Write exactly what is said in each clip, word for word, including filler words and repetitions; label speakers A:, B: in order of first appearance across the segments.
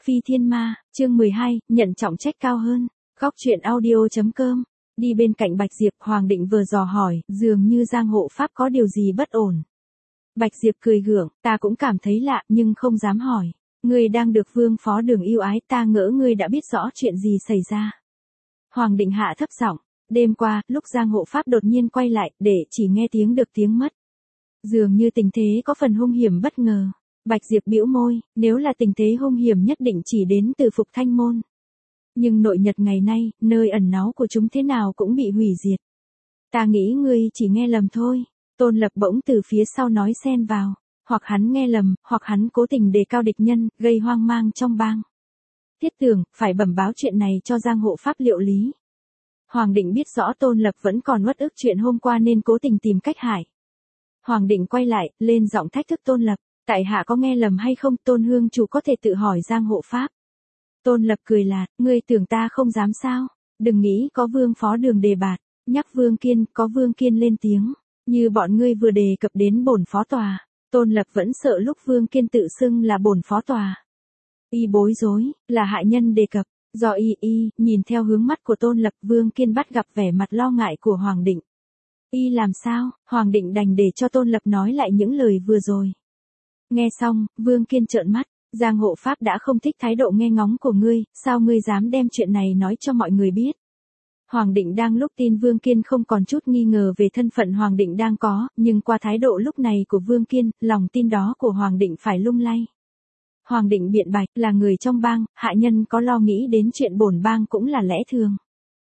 A: Phi Thiên Ma, chương mười hai, nhận trọng trách cao hơn. Góc truyện audio.com. Đi bên cạnh Bạch Diệp, Hoàng Định vừa dò hỏi, dường như Giang hộ pháp có điều gì bất ổn. Bạch Diệp cười gượng, ta cũng cảm thấy lạ nhưng không dám hỏi. Ngươi đang được Vương Phó Đường yêu ái, ta ngỡ ngươi đã biết rõ chuyện gì xảy ra. Hoàng Định hạ thấp giọng, đêm qua, lúc Giang hộ pháp đột nhiên quay lại, để chỉ nghe tiếng được tiếng mất. Dường như tình thế có phần hung hiểm bất ngờ. Bạch Diệp bĩu môi, nếu là tình thế hung hiểm nhất định chỉ đến từ Phục Thanh Môn. Nhưng nội Nhật ngày nay, nơi ẩn náu của chúng thế nào cũng bị hủy diệt. Ta nghĩ ngươi chỉ nghe lầm thôi. Tôn Lập bỗng từ phía sau nói xen vào. Hoặc hắn nghe lầm, hoặc hắn cố tình đề cao địch nhân, gây hoang mang trong bang. Tiết Tường, phải bẩm báo chuyện này cho Giang hộ pháp liệu lý. Hoàng Định biết rõ Tôn Lập vẫn còn uất ức chuyện hôm qua nên cố tình tìm cách hại. Hoàng Định quay lại, lên giọng thách thức Tôn Lập. Tại hạ có nghe lầm hay không, Tôn Hương chủ có thể tự hỏi Giang hộ pháp. Tôn Lập cười lạt, ngươi tưởng ta không dám sao, đừng nghĩ có Vương Phó Đường đề bạt, nhắc Vương Kiên, có Vương Kiên lên tiếng, như bọn ngươi vừa đề cập đến bổn phó tòa. Tôn Lập vẫn sợ lúc Vương Kiên tự xưng là bổn phó tòa. Y bối rối, là hạ nhân đề cập, do y y, nhìn theo hướng mắt của Tôn Lập, Vương Kiên bắt gặp vẻ mặt lo ngại của Hoàng Định. Y làm sao, Hoàng Định đành để cho Tôn Lập nói lại những lời vừa rồi. Nghe xong, Vương Kiên trợn mắt, Giang hộ pháp đã không thích thái độ nghe ngóng của ngươi, sao ngươi dám đem chuyện này nói cho mọi người biết. Hoàng Định đang lúc tin Vương Kiên không còn chút nghi ngờ về thân phận Hoàng Định đang có, nhưng qua thái độ lúc này của Vương Kiên, lòng tin đó của Hoàng Định phải lung lay. Hoàng Định biện bạch, là người trong bang, hạ nhân có lo nghĩ đến chuyện bổn bang cũng là lẽ thường.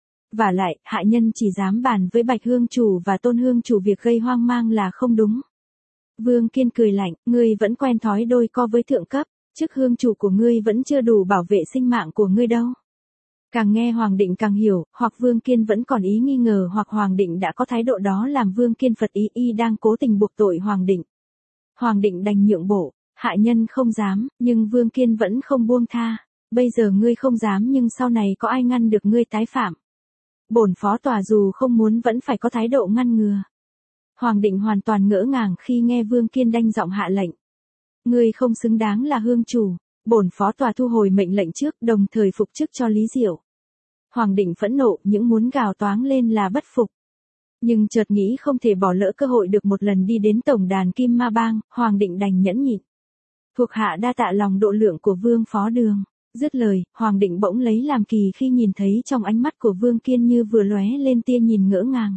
A: Vả lại, hạ nhân chỉ dám bàn với Bạch Hương chủ và Tôn Hương chủ việc gây hoang mang là không đúng. Vương Kiên cười lạnh, ngươi vẫn quen thói đôi co với thượng cấp, chức hương chủ của ngươi vẫn chưa đủ bảo vệ sinh mạng của ngươi đâu. Càng nghe Hoàng Định càng hiểu, hoặc Vương Kiên vẫn còn ý nghi ngờ hoặc Hoàng Định đã có thái độ đó làm Vương Kiên phật ý y đang cố tình buộc tội Hoàng Định. Hoàng Định đành nhượng bộ, hạ nhân không dám, nhưng Vương Kiên vẫn không buông tha. Bây giờ ngươi không dám nhưng sau này có ai ngăn được ngươi tái phạm. Bổn phó tòa dù không muốn vẫn phải có thái độ ngăn ngừa. Hoàng Định hoàn toàn ngỡ ngàng khi nghe Vương Kiên đanh giọng hạ lệnh. Ngươi không xứng đáng là hương chủ, bổn phó tòa thu hồi mệnh lệnh trước, đồng thời phục chức cho Lý Diệu. Hoàng Định phẫn nộ, những muốn gào toáng lên là bất phục. Nhưng chợt nghĩ không thể bỏ lỡ cơ hội được một lần đi đến tổng đàn Kim Ma Bang, Hoàng Định đành nhẫn nhịn. Thuộc hạ đa tạ lòng độ lượng của Vương Phó Đường. Dứt lời, Hoàng Định bỗng lấy làm kỳ khi nhìn thấy trong ánh mắt của Vương Kiên như vừa lóe lên tia nhìn ngỡ ngàng.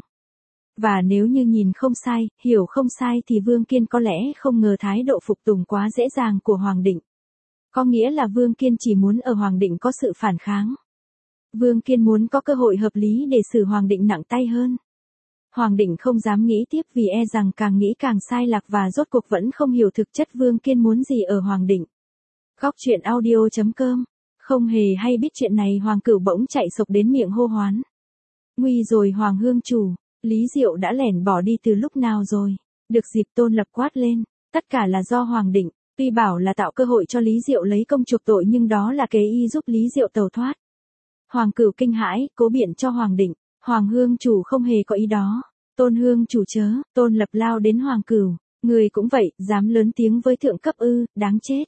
A: Và nếu như nhìn không sai, hiểu không sai thì Vương Kiên có lẽ không ngờ thái độ phục tùng quá dễ dàng của Hoàng Định. Có nghĩa là Vương Kiên chỉ muốn ở Hoàng Định có sự phản kháng. Vương Kiên muốn có cơ hội hợp lý để xử Hoàng Định nặng tay hơn. Hoàng Định không dám nghĩ tiếp vì e rằng càng nghĩ càng sai lạc và rốt cuộc vẫn không hiểu thực chất Vương Kiên muốn gì ở Hoàng Định. Góc truyện audio.com. Không hề hay biết chuyện này Hoàng Cửu bỗng chạy sộc đến miệng hô hoán. Nguy rồi Hoàng Hương chủ. Lý Diệu đã lẻn bỏ đi từ lúc nào rồi? Được dịp Tôn Lập quát lên, tất cả là do Hoàng Định, tuy bảo là tạo cơ hội cho Lý Diệu lấy công chuộc tội nhưng đó là kế y giúp Lý Diệu tẩu thoát. Hoàng Cửu kinh hãi, cố biện cho Hoàng Định, Hoàng Hương chủ không hề có ý đó. Tôn Hương chủ chớ, Tôn Lập lao đến Hoàng Cửu, người cũng vậy, dám lớn tiếng với thượng cấp ư, đáng chết.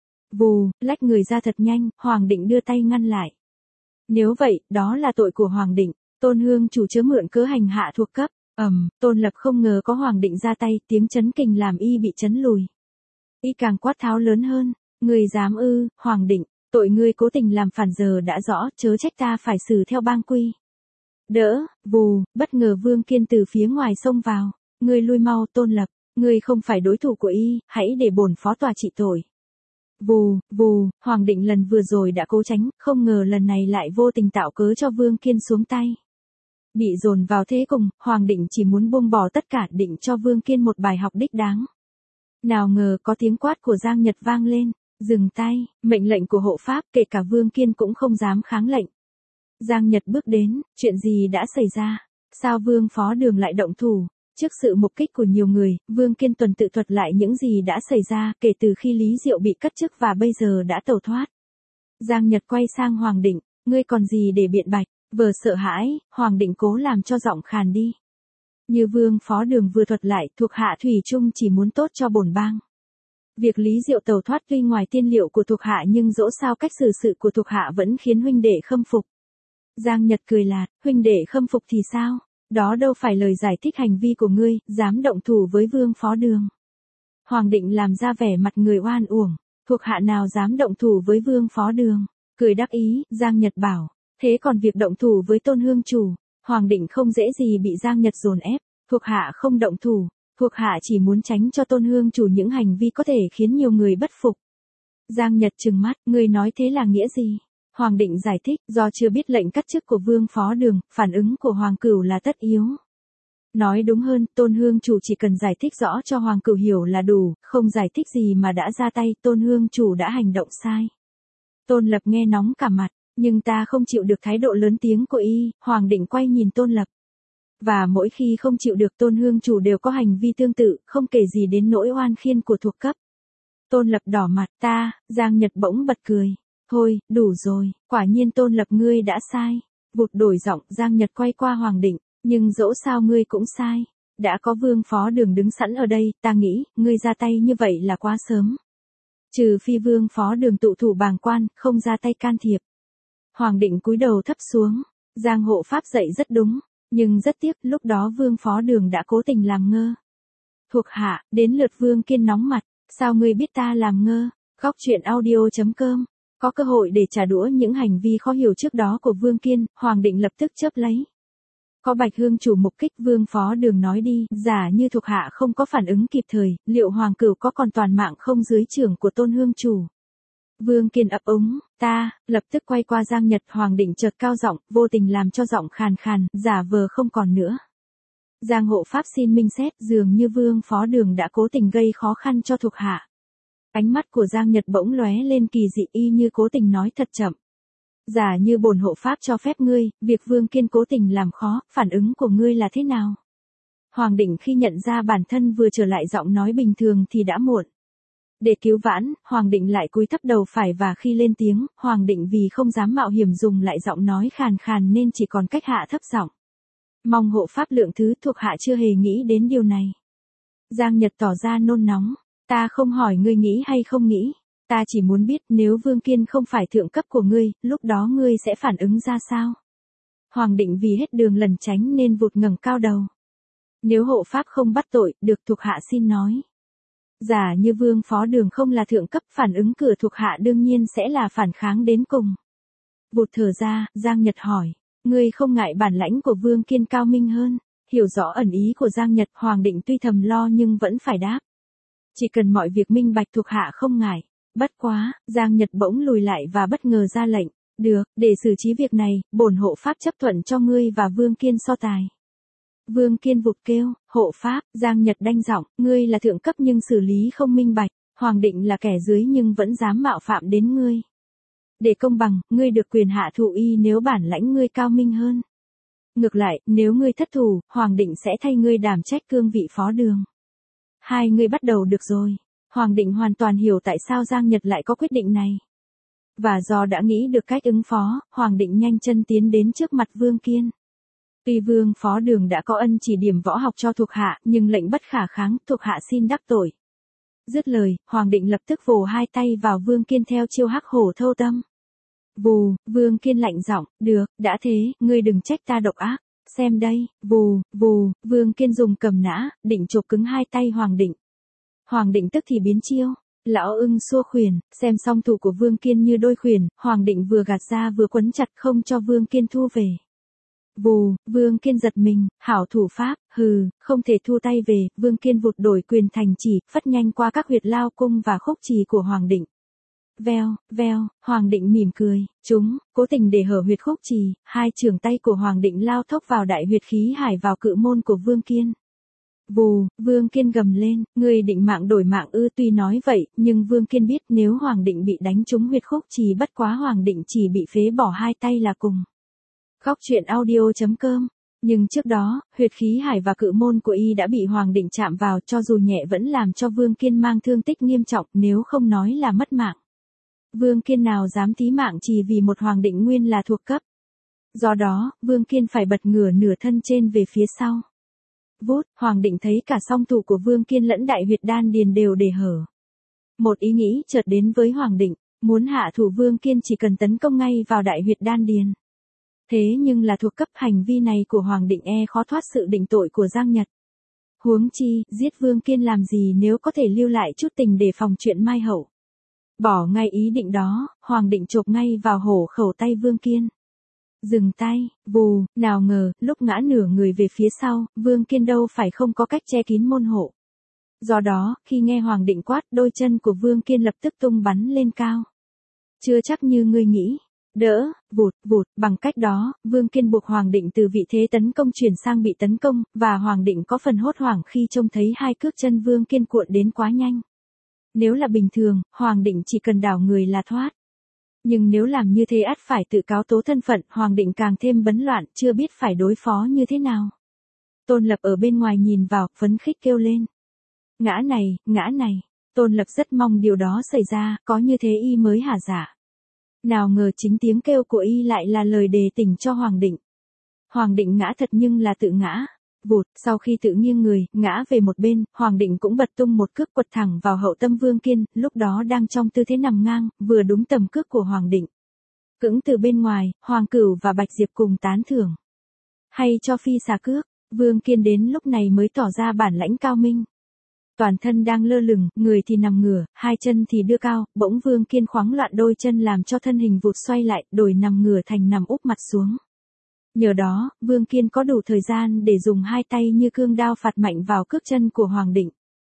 A: Vù, lách người ra thật nhanh, Hoàng Định đưa tay ngăn lại. Nếu vậy, đó là tội của Hoàng Định. Tôn Hương chủ chớ mượn cớ hành hạ thuộc cấp, ầm, um, Tôn Lập không ngờ có Hoàng Định ra tay, tiếng chấn kình làm y bị chấn lùi. Y càng quát tháo lớn hơn, người dám ư, Hoàng Định, tội ngươi cố tình làm phản giờ đã rõ, chớ trách ta phải xử theo bang quy. Đỡ, vù, bất ngờ Vương Kiên từ phía ngoài xông vào, ngươi lui mau Tôn Lập, ngươi không phải đối thủ của y, hãy để bổn phó tòa trị tội. Vù, vù, Hoàng Định lần vừa rồi đã cố tránh, không ngờ lần này lại vô tình tạo cớ cho Vương Kiên xuống tay. Bị dồn vào thế cùng, Hoàng Định chỉ muốn buông bỏ tất cả định cho Vương Kiên một bài học đích đáng. Nào ngờ có tiếng quát của Giang Nhật vang lên, dừng tay, mệnh lệnh của hộ pháp kể cả Vương Kiên cũng không dám kháng lệnh. Giang Nhật bước đến, chuyện gì đã xảy ra, sao Vương Phó Đường lại động thủ? Trước sự mục kích của nhiều người, Vương Kiên tuần tự thuật lại những gì đã xảy ra kể từ khi Lý Diệu bị cất chức và bây giờ đã tẩu thoát. Giang Nhật quay sang Hoàng Định, ngươi còn gì để biện bạch? Vừa sợ hãi, Hoàng Định cố làm cho giọng khàn đi. Như Vương Phó Đường vừa thuật lại, thuộc hạ thủy chung chỉ muốn tốt cho bổn bang. Việc Lý Diệu tẩu thoát tuy ngoài tiên liệu của thuộc hạ nhưng dẫu sao cách xử sự của thuộc hạ vẫn khiến huynh đệ khâm phục. Giang Nhật cười lạt, huynh đệ khâm phục thì sao? Đó đâu phải lời giải thích hành vi của ngươi, dám động thủ với Vương Phó Đường. Hoàng Định làm ra vẻ mặt người oan uổng, thuộc hạ nào dám động thủ với Vương Phó Đường. Cười đắc ý, Giang Nhật bảo, thế còn việc động thủ với Tôn Hương Chủ, Hoàng Định không dễ gì bị Giang Nhật dồn ép, thuộc hạ không động thủ, thuộc hạ chỉ muốn tránh cho Tôn Hương Chủ những hành vi có thể khiến nhiều người bất phục. Giang Nhật trừng mắt, ngươi nói thế là nghĩa gì? Hoàng Định giải thích, do chưa biết lệnh cắt chức của Vương Phó Đường, phản ứng của Hoàng Cửu là tất yếu. Nói đúng hơn, Tôn Hương Chủ chỉ cần giải thích rõ cho Hoàng Cửu hiểu là đủ, không giải thích gì mà đã ra tay, Tôn Hương Chủ đã hành động sai. Tôn Lập nghe nóng cả mặt, nhưng ta không chịu được thái độ lớn tiếng của y, Hoàng Định quay nhìn Tôn Lập. Và mỗi khi không chịu được Tôn Hương Chủ đều có hành vi tương tự, không kể gì đến nỗi oan khiên của thuộc cấp. Tôn Lập đỏ mặt, ta, Giang Nhật bỗng bật cười. Thôi, đủ rồi, quả nhiên Tôn Lập ngươi đã sai. Vụt đổi giọng, Giang Nhật quay qua Hoàng Định, nhưng dẫu sao ngươi cũng sai. Đã có Vương Phó Đường đứng sẵn ở đây, ta nghĩ, ngươi ra tay như vậy là quá sớm. Trừ phi Vương Phó Đường tụ thủ bàng quan, không ra tay can thiệp. Hoàng Định cúi đầu thấp xuống, Giang hộ pháp dạy rất đúng, nhưng rất tiếc lúc đó Vương Phó Đường đã cố tình làm ngơ. Thuộc hạ, đến lượt Vương Kiên nóng mặt, sao ngươi biết ta làm ngơ? Góc truyện audio chấm com. Có cơ hội để trả đũa những hành vi khó hiểu trước đó của Vương Kiên, Hoàng Định lập tức chớp lấy. Có Bạch Hương Chủ mục kích, Vương Phó Đường nói đi, giả như thuộc hạ không có phản ứng kịp thời, liệu Hoàng Cửu có còn toàn mạng không dưới trưởng của Tôn Hương Chủ? Vương Kiên ấp úng, ta, lập tức quay qua Giang Nhật, Hoàng Định chợt cao giọng, vô tình làm cho giọng khàn khàn, giả vờ không còn nữa. Giang hộ pháp xin minh xét, dường như Vương Phó Đường đã cố tình gây khó khăn cho thuộc hạ. Ánh mắt của Giang Nhật bỗng lóe lên kỳ dị, y như cố tình nói thật chậm. Giả như bổn hộ pháp cho phép ngươi, việc Vương Kiên cố tình làm khó, phản ứng của ngươi là thế nào? Hoàng Định khi nhận ra bản thân vừa trở lại giọng nói bình thường thì đã muộn. Để cứu vãn, Hoàng Định lại cúi thấp đầu phải và khi lên tiếng, Hoàng Định vì không dám mạo hiểm dùng lại giọng nói khàn khàn nên chỉ còn cách hạ thấp giọng. Mong hộ pháp lượng thứ, thuộc hạ chưa hề nghĩ đến điều này. Giang Nhật tỏ ra nôn nóng. Ta không hỏi ngươi nghĩ hay không nghĩ, ta chỉ muốn biết nếu Vương Kiên không phải thượng cấp của ngươi, lúc đó ngươi sẽ phản ứng ra sao? Hoàng Định vì hết đường lẩn tránh nên vụt ngẩng cao đầu. Nếu hộ pháp không bắt tội, được thuộc hạ xin nói. Giả như Vương Phó Đường không là thượng cấp, phản ứng cửa thuộc hạ đương nhiên sẽ là phản kháng đến cùng. Vụt thở ra, Giang Nhật hỏi, ngươi không ngại bản lãnh của Vương Kiên cao minh hơn? Hiểu rõ ẩn ý của Giang Nhật, Hoàng Định tuy thầm lo nhưng vẫn phải đáp. Chỉ cần mọi việc minh bạch thuộc hạ không ngại. Bất quá, Giang Nhật bỗng lùi lại và bất ngờ ra lệnh, được, để xử trí việc này, bổn hộ pháp chấp thuận cho ngươi và Vương Kiên so tài. Vương Kiên vụt kêu, hộ pháp, Giang Nhật đanh giọng, ngươi là thượng cấp nhưng xử lý không minh bạch, Hoàng Định là kẻ dưới nhưng vẫn dám mạo phạm đến ngươi. Để công bằng, ngươi được quyền hạ thủ y nếu bản lãnh ngươi cao minh hơn. Ngược lại, nếu ngươi thất thủ, Hoàng Định sẽ thay ngươi đảm trách cương vị Phó Đường. Hai người bắt đầu được rồi. Hoàng Định hoàn toàn hiểu tại sao Giang Nhật lại có quyết định này. Và do đã nghĩ được cách ứng phó, Hoàng Định nhanh chân tiến đến trước mặt Vương Kiên. Tuy Vương Phó Đường đã có ân chỉ điểm võ học cho thuộc hạ, nhưng lệnh bất khả kháng, thuộc hạ xin đắc tội. Dứt lời, Hoàng Định lập tức vồ hai tay vào Vương Kiên theo chiêu hắc hổ thâu tâm. Vù, Vương Kiên lạnh giọng, được, đã thế, ngươi đừng trách ta độc ác. Xem đây, vù, vù, Vương Kiên dùng cầm nã, định chộp cứng hai tay Hoàng Định. Hoàng Định tức thì biến chiêu, lão ưng xua khuyển, xem song thủ của Vương Kiên như đôi khuyển, Hoàng Định vừa gạt ra vừa quấn chặt không cho Vương Kiên thu về. Vù, Vương Kiên giật mình, hảo thủ pháp, hừ, không thể thu tay về, Vương Kiên vụt đổi quyền thành chỉ, phất nhanh qua các huyệt lao cung và khúc trì của Hoàng Định. Veo, veo, Hoàng Định mỉm cười, chúng, cố tình để hở huyệt khúc trì, hai trường tay của Hoàng Định lao thốc vào đại huyệt khí hải vào cự môn của Vương Kiên. Vù, Vương Kiên gầm lên, ngươi định mạng đổi mạng ư? Tuy nói vậy, nhưng Vương Kiên biết nếu Hoàng Định bị đánh trúng huyệt khúc trì bất quá Hoàng Định chỉ bị phế bỏ hai tay là cùng. Góc truyện audio chấm com. Nhưng trước đó, huyệt khí hải và cự môn của y đã bị Hoàng Định chạm vào, cho dù nhẹ vẫn làm cho Vương Kiên mang thương tích nghiêm trọng, nếu không nói là mất mạng. Vương Kiên nào dám thí mạng chỉ vì một Hoàng Định nguyên là thuộc cấp. Do đó, Vương Kiên phải bật ngửa nửa thân trên về phía sau. Vút, Hoàng Định thấy cả song thủ của Vương Kiên lẫn đại huyệt đan điền đều để hở. Một ý nghĩ chợt đến với Hoàng Định, muốn hạ thủ Vương Kiên chỉ cần tấn công ngay vào đại huyệt đan điền. Thế nhưng là thuộc cấp, hành vi này của Hoàng Định e khó thoát sự định tội của Giang Nhật. Huống chi, giết Vương Kiên làm gì nếu có thể lưu lại chút tình để phòng chuyện mai hậu. Bỏ ngay ý định đó, Hoàng Định chộp ngay vào hổ khẩu tay Vương Kiên. Dừng tay, vù, nào ngờ, lúc ngã nửa người về phía sau, Vương Kiên đâu phải không có cách che kín môn hộ. Do đó, khi nghe Hoàng Định quát, đôi chân của Vương Kiên lập tức tung bắn lên cao. Chưa chắc như ngươi nghĩ. Đỡ, vụt, vụt, bằng cách đó, Vương Kiên buộc Hoàng Định từ vị thế tấn công chuyển sang bị tấn công, và Hoàng Định có phần hốt hoảng khi trông thấy hai cước chân Vương Kiên cuộn đến quá nhanh. Nếu là bình thường, Hoàng Định chỉ cần đảo người là thoát. Nhưng nếu làm như thế ắt phải tự cáo tố thân phận, Hoàng Định càng thêm bấn loạn, chưa biết phải đối phó như thế nào. Tôn Lập ở bên ngoài nhìn vào, phấn khích kêu lên. Ngã này, ngã này. Tôn Lập rất mong điều đó xảy ra, có như thế y mới hả dạ. Nào ngờ chính tiếng kêu của y lại là lời đề tỉnh cho Hoàng Định. Hoàng Định ngã thật nhưng là tự ngã. Vụt, sau khi tự nghiêng người, ngã về một bên, Hoàng Định cũng bật tung một cước quật thẳng vào hậu tâm Vương Kiên, lúc đó đang trong tư thế nằm ngang, vừa đúng tầm cước của Hoàng Định. Cưỡng từ bên ngoài, Hoàng Cửu và Bạch Diệp cùng tán thưởng. Hay cho phi xà cước, Vương Kiên đến lúc này mới tỏ ra bản lãnh cao minh. Toàn thân đang lơ lửng, người thì nằm ngửa, hai chân thì đưa cao, bỗng Vương Kiên khoáng loạn đôi chân làm cho thân hình vụt xoay lại, đổi nằm ngửa thành nằm úp mặt xuống. Nhờ đó, Vương Kiên có đủ thời gian để dùng hai tay như cương đao phạt mạnh vào cước chân của Hoàng Định.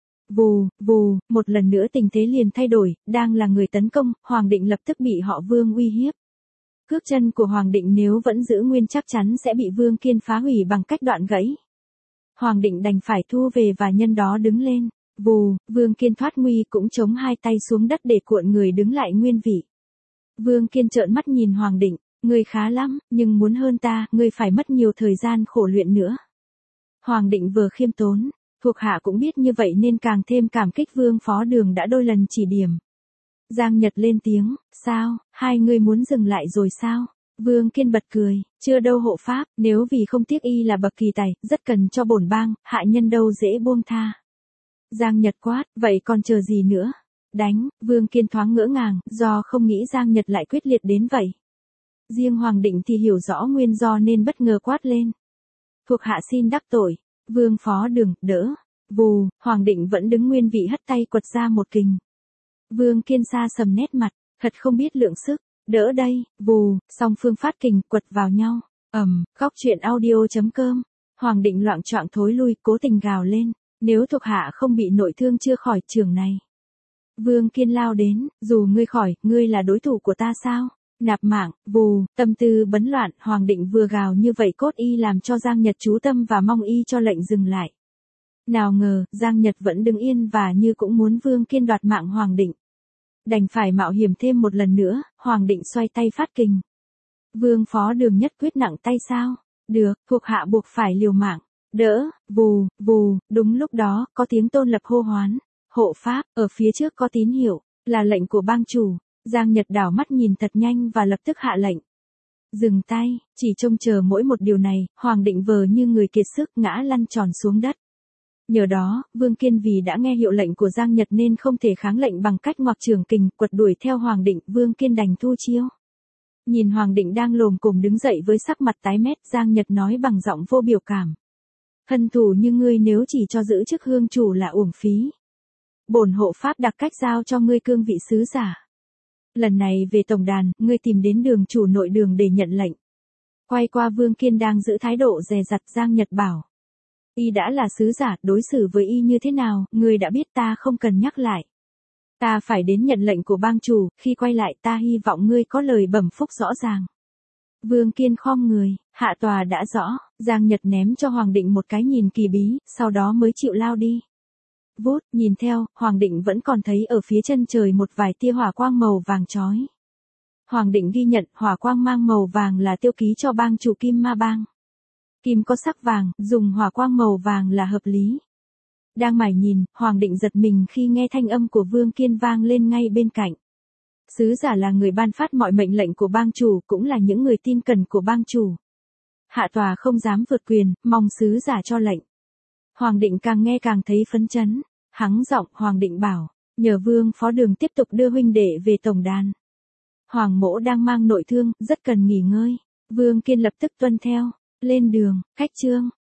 A: Vù, vù, một lần nữa tình thế liền thay đổi, đang là người tấn công, Hoàng Định lập tức bị họ Vương uy hiếp. Cước chân của Hoàng Định nếu vẫn giữ nguyên chắc chắn sẽ bị Vương Kiên phá hủy bằng cách đoạn gãy. Hoàng Định đành phải thu về và nhân đó đứng lên. Vù, Vương Kiên thoát nguy cũng chống hai tay xuống đất để cuộn người đứng lại nguyên vị. Vương Kiên trợn mắt nhìn Hoàng Định, ngươi khá lắm, nhưng muốn hơn ta, ngươi phải mất nhiều thời gian khổ luyện nữa. Hoàng Định vừa khiêm tốn, thuộc hạ cũng biết như vậy nên càng thêm cảm kích Vương Phó Đường đã đôi lần chỉ điểm. Giang Nhật lên tiếng, sao, hai ngươi muốn dừng lại rồi sao? Vương Kiên bật cười, chưa đâu hộ pháp, nếu vì không tiếc y là bậc kỳ tài, rất cần cho bổn bang, hạ nhân đâu dễ buông tha. Giang Nhật quát, vậy còn chờ gì nữa? Đánh, Vương Kiên thoáng ngỡ ngàng, do không nghĩ Giang Nhật lại quyết liệt đến vậy. Riêng Hoàng Định thì hiểu rõ nguyên do nên bất ngờ quát lên. Thuộc hạ xin đắc tội, Vương Phó Đường, đỡ. Vù, Hoàng Định vẫn đứng nguyên vị hất tay quật ra một kình. Vương Kiên xa sầm nét mặt, thật không biết lượng sức. Đỡ đây, vù, song phương phát kình quật vào nhau. Ầm, góc truyện audio chấm com. Hoàng Định loạng choạng thối lui, cố tình gào lên. Nếu thuộc hạ không bị nội thương chưa khỏi trường này. Vương Kiên lao đến, dù ngươi khỏi, ngươi là đối thủ của ta sao? Nạp mạng, vù, tâm tư bấn loạn, Hoàng Định vừa gào như vậy cốt y làm cho Giang Nhật chú tâm và mong y cho lệnh dừng lại. Nào ngờ, Giang Nhật vẫn đứng yên và như cũng muốn Vương Kiên đoạt mạng Hoàng Định. Đành phải mạo hiểm thêm một lần nữa, Hoàng Định xoay tay phát kình. Vương Phó Đường nhất quyết nặng tay sao? Được, thuộc hạ buộc phải liều mạng. Đỡ, vù, vù, đúng lúc đó, có tiếng Tôn Lập hô hoán. Hộ pháp, ở phía trước có tín hiệu, là lệnh của bang chủ. Giang Nhật đảo mắt nhìn thật nhanh và lập tức hạ lệnh. Dừng tay, chỉ trông chờ mỗi một điều này, Hoàng Định vờ như người kiệt sức ngã lăn tròn xuống đất. Nhờ đó, Vương Kiên vì đã nghe hiệu lệnh của Giang Nhật nên không thể kháng lệnh bằng cách ngoặc trường kình quật đuổi theo Hoàng Định, Vương Kiên đành thu chiêu. Nhìn Hoàng Định đang lồm cồm đứng dậy với sắc mặt tái mét, Giang Nhật nói bằng giọng vô biểu cảm. Thân thủ như ngươi nếu chỉ cho giữ chức hương chủ là uổng phí. Bổn hộ pháp đặc cách giao cho ngươi cương vị sứ giả. Lần này về tổng đàn, ngươi tìm đến đường chủ nội đường để nhận lệnh. Quay qua Vương Kiên đang giữ thái độ dè dặt, Giang Nhật bảo. Y đã là sứ giả, đối xử với y như thế nào, ngươi đã biết, ta không cần nhắc lại. Ta phải đến nhận lệnh của bang chủ, khi quay lại ta hy vọng ngươi có lời bẩm phúc rõ ràng. Vương Kiên khom người, hạ tòa đã rõ, Giang Nhật ném cho Hoàng Định một cái nhìn kỳ bí, sau đó mới chịu lao đi. Vút, nhìn theo, Hoàng Định vẫn còn thấy ở phía chân trời một vài tia hỏa quang màu vàng chói. Hoàng Định ghi nhận, hỏa quang mang màu vàng là tiêu ký cho bang chủ Kim Ma Bang. Kim có sắc vàng, dùng hỏa quang màu vàng là hợp lý. Đang mải nhìn, Hoàng Định giật mình khi nghe thanh âm của Vương Kiên vang lên ngay bên cạnh. Sứ giả là người ban phát mọi mệnh lệnh của bang chủ, cũng là những người tin cẩn của bang chủ. Hạ tòa không dám vượt quyền, mong sứ giả cho lệnh. Hoàng Định càng nghe càng thấy phấn chấn. Hắng giọng, Hoàng Định bảo, Nhờ Vương Phó Đường tiếp tục đưa huynh đệ về tổng đàn. Hoàng mỗ đang mang nội thương, rất cần nghỉ ngơi. Vương Kiên lập tức tuân theo. Lên đường, khách trương.